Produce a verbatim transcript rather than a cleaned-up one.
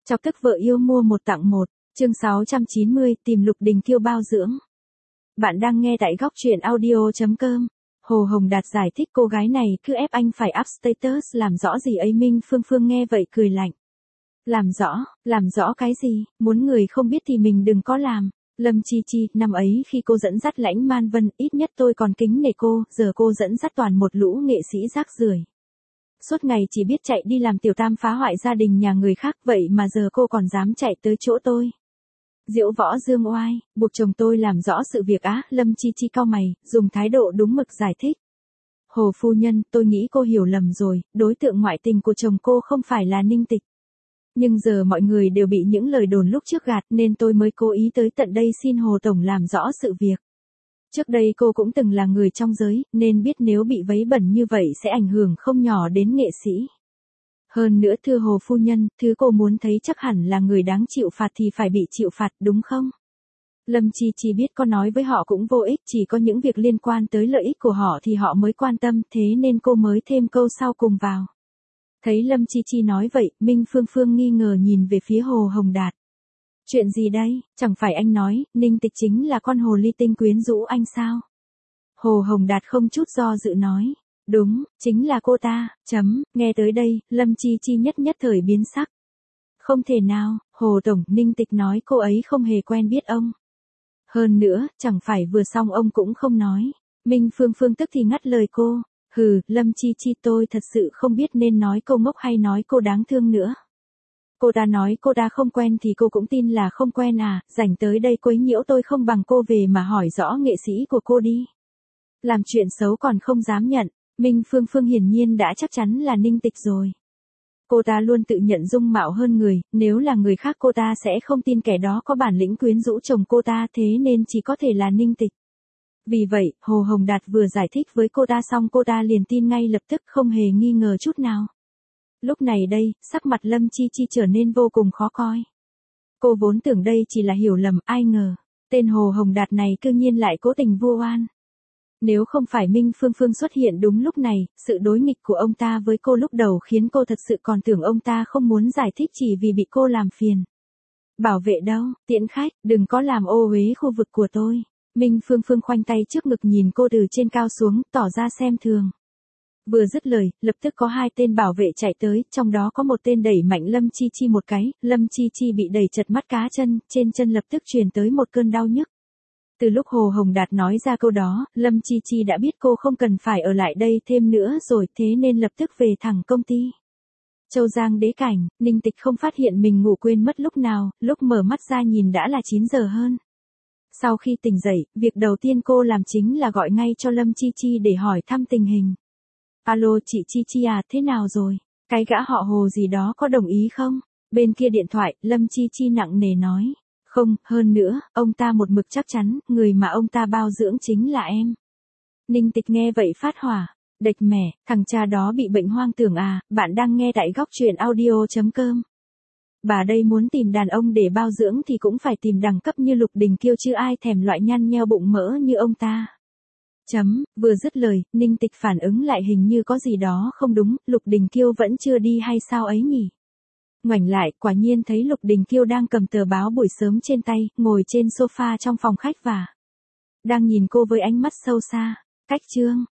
Chọc tức vợ yêu mua một tặng một, chương sáu trăm chín mươi, tìm Lục Đình Kiêu bao dưỡng. Bạn đang nghe tại góc truyện audio.com. Hồ Hồng Đạt giải thích cô gái này cứ ép anh phải up status làm rõ gì ấy. Minh Phương Phương nghe vậy cười lạnh. Làm rõ, làm rõ cái gì, muốn người không biết thì mình đừng có làm. Lâm Chi Chi, năm ấy khi cô dẫn dắt Lãnh Man Vân, ít nhất tôi còn kính nể cô, giờ cô dẫn dắt toàn một lũ nghệ sĩ rác rưởi. Suốt ngày chỉ biết chạy đi làm tiểu tam phá hoại gia đình nhà người khác, vậy mà giờ cô còn dám chạy tới chỗ tôi. Diễu võ dương oai, buộc chồng tôi làm rõ sự việc á. Lâm Chi Chi cau mày, dùng thái độ đúng mực giải thích. Hồ phu nhân, tôi nghĩ cô hiểu lầm rồi, đối tượng ngoại tình của chồng cô không phải là Ninh Tịch. Nhưng giờ mọi người đều bị những lời đồn lúc trước gạt nên tôi mới cố ý tới tận đây xin Hồ Tổng làm rõ sự việc. Trước đây cô cũng từng là người trong giới, nên biết nếu bị vấy bẩn như vậy sẽ ảnh hưởng không nhỏ đến nghệ sĩ. Hơn nữa thưa Hồ phu nhân, thứ cô muốn thấy chắc hẳn là người đáng chịu phạt thì phải bị chịu phạt, đúng không? Lâm Chi Chi biết có nói với họ cũng vô ích, chỉ có những việc liên quan tới lợi ích của họ thì họ mới quan tâm, thế nên cô mới thêm câu sau cùng vào. Thấy Lâm Chi Chi nói vậy, Minh Phương Phương nghi ngờ nhìn về phía Hồ Hồng Đạt. Chuyện gì đây, chẳng phải anh nói, Ninh Tịch chính là con hồ ly tinh quyến rũ anh sao? Hồ Hồng Đạt không chút do dự nói. Đúng, chính là cô ta, chấm, nghe tới đây, Lâm Chi Chi nhất nhất thời biến sắc. Không thể nào, Hồ Tổng, Ninh Tịch nói cô ấy không hề quen biết ông. Hơn nữa, chẳng phải vừa xong ông cũng không nói. Minh Phương Phương tức thì ngắt lời cô. Hừ, Lâm Chi Chi, tôi thật sự không biết nên nói cô ngốc hay nói cô đáng thương nữa. Cô ta nói cô ta không quen thì cô cũng tin là không quen à, rảnh tới đây quấy nhiễu tôi không bằng cô về mà hỏi rõ nghệ sĩ của cô đi. Làm chuyện xấu còn không dám nhận, Minh Phương Phương hiển nhiên đã chắc chắn là Ninh Tịch rồi. Cô ta luôn tự nhận dung mạo hơn người, nếu là người khác cô ta sẽ không tin kẻ đó có bản lĩnh quyến rũ chồng cô ta, thế nên chỉ có thể là Ninh Tịch. Vì vậy, Hồ Hồng Đạt vừa giải thích với cô ta xong cô ta liền tin ngay lập tức, không hề nghi ngờ chút nào. Lúc này đây, sắc mặt Lâm Chi Chi trở nên vô cùng khó coi. Cô vốn tưởng đây chỉ là hiểu lầm, ai ngờ, tên Hồ Hồng Đạt này cư nhiên lại cố tình vu oan. Nếu không phải Minh Phương Phương xuất hiện đúng lúc này, sự đối nghịch của ông ta với cô lúc đầu khiến cô thật sự còn tưởng ông ta không muốn giải thích chỉ vì bị cô làm phiền. Bảo vệ đâu, tiễn khách, đừng có làm ô uế khu vực của tôi. Minh Phương Phương khoanh tay trước ngực nhìn cô từ trên cao xuống, tỏ ra xem thường. Vừa dứt lời, lập tức có hai tên bảo vệ chạy tới, trong đó có một tên đẩy mạnh Lâm Chi Chi một cái, Lâm Chi Chi bị đẩy chật mắt cá chân, trên chân lập tức truyền tới một cơn đau nhức. Từ lúc Hồ Hồng Đạt nói ra câu đó, Lâm Chi Chi đã biết cô không cần phải ở lại đây thêm nữa rồi, thế nên lập tức về thẳng công ty. Châu Giang Đế Cảnh, Ninh Tịch không phát hiện mình ngủ quên mất lúc nào, lúc mở mắt ra nhìn đã là chín giờ hơn. Sau khi tỉnh dậy, việc đầu tiên cô làm chính là gọi ngay cho Lâm Chi Chi để hỏi thăm tình hình. Alo chị Chi Chi à, thế nào rồi? Cái gã họ Hồ gì đó có đồng ý không? Bên kia điện thoại, Lâm Chi Chi nặng nề nói. Không, hơn nữa, ông ta một mực chắc chắn, người mà ông ta bao dưỡng chính là em. Ninh Tịch nghe vậy phát hỏa. Đệch mẻ, thằng cha đó bị bệnh hoang tưởng à, bạn đang nghe tại góc truyện audio.com. Bà đây muốn tìm đàn ông để bao dưỡng thì cũng phải tìm đẳng cấp như Lục Đình Kiêu chứ ai thèm loại nhăn nheo bụng mỡ như ông ta. Chấm, vừa dứt lời, Ninh Tịch phản ứng lại hình như có gì đó không đúng, Lục Đình Kiêu vẫn chưa đi hay sao ấy nhỉ? Ngoảnh lại, quả nhiên thấy Lục Đình Kiêu đang cầm tờ báo buổi sớm trên tay, ngồi trên sofa trong phòng khách và đang nhìn cô với ánh mắt sâu xa. Cách chương,